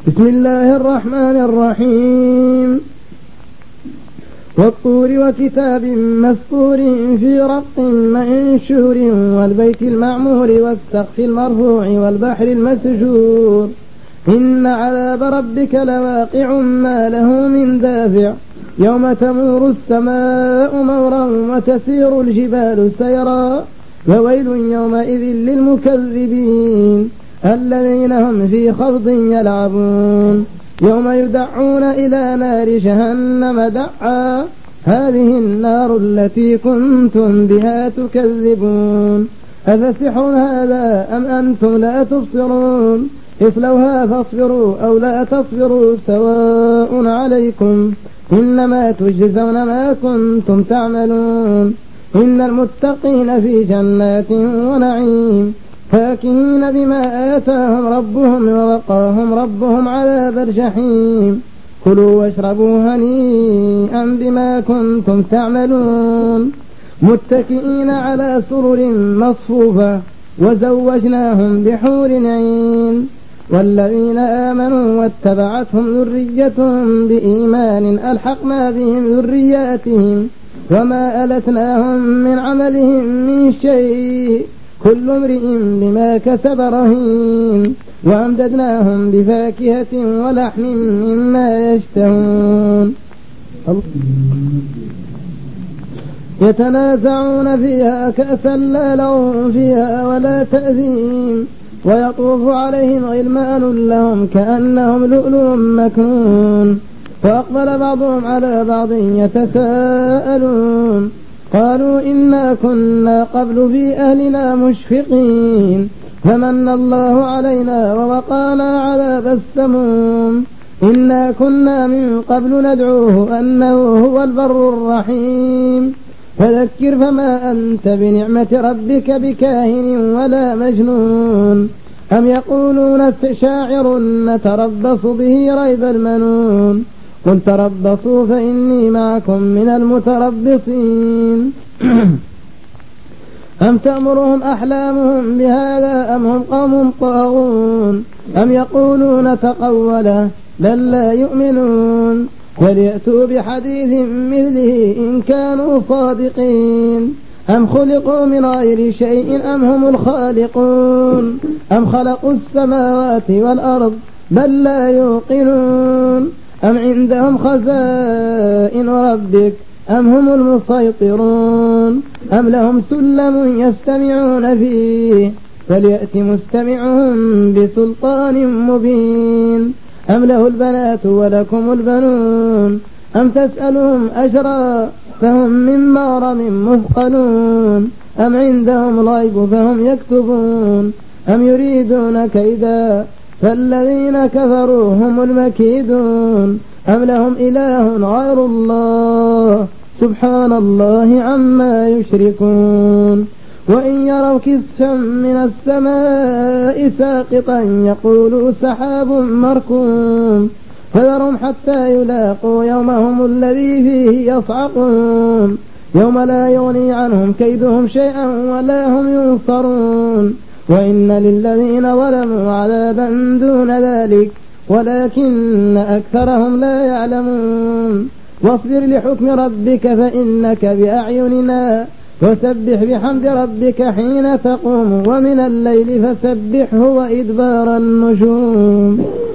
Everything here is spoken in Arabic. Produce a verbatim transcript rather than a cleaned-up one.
بسم الله الرحمن الرحيم والطور وكتاب مسطور في رق منشور والبيت المعمور والسقف المرفوع والبحر المسجور إن عذاب ربك لواقع ما له من دافع يوم تمور السماء مورا وتسير الجبال سيرا وويل يومئذ للمكذبين الذين هم في خوض يلعبون يوم يدعون إلى نار جهنم دعا هذه النار التي كنتم بها تكذبون أفسحر هذا أم أنتم لا تبصرون اصلوها فاصبروا أو لا تصبروا سواء عليكم إنما تجزون ما كنتم تعملون إن المتقين في جنات ونعيم فاكهين بما آتاهم ربهم ووقاهم ربهم عذاب الجحيم كلوا واشربوا هنيئا بما كنتم تعملون متكئين على سرر مصفوفة وزوجناهم بحور عين والذين آمنوا واتبعتهم ذريتهم بإيمان ألحقنا بهم ذرياتهم وما ألتناهم من عملهم من شيء كل امرئ بما كسب رهين وأمددناهم بفاكهة ولحم مما يشتهون يتنازعون فيها كأسا لا لغو فيها ولا تأثيم ويطوف عليهم غلمان لهم كأنهم لؤلؤ مكنون فأقبل بعضهم على بعض يتساءلون قالوا إنا كنا قبل في أهلنا مشفقين فمن الله علينا ووقانا عذاب السموم إنا كنا من قبل ندعوه أنه هو البر الرحيم فذكر فما أنت بنعمة ربك بكاهن ولا مجنون أم يقولون شاعر نتربص به ريب المنون قل تربصوا فإني معكم من المتربصين أم تأمرهم أحلامهم بهذا أم هم قوم طاغون أم يقولون تقوله بل لا يؤمنون وليأتوا بحديث مثله إن كانوا صادقين أم خلقوا من غير شيء أم هم الخالقون أم خلقوا السماوات والأرض بل لا يوقنون أم عندهم خزائن ربك أم هم المسيطرون أم لهم سلم يستمعون فيه فليأت مستمعهم بسلطان مبين أم له البنات ولكم البنون أم تسألهم أجرا فهم من مغرم مثقلون أم عندهم الغيب فهم يكتبون أم يريدون كيدا فالذين كفروا هم المكيدون أم لهم إله غير الله سبحان الله عما يشركون وإن يروا كسفا من السماء ساقطا يقولوا سحاب مركوم فذرهم حتى يلاقوا يومهم الذي فيه يصعقون يوم لا يغني عنهم كيدهم شيئا ولا هم ينصرون وإن للذين ظلموا عذابا دون ذلك ولكن أكثرهم لا يعلمون واصبر لحكم ربك فإنك بأعيننا وسبح بحمد ربك حين تقوم ومن الليل فسبحه وإدبار النجوم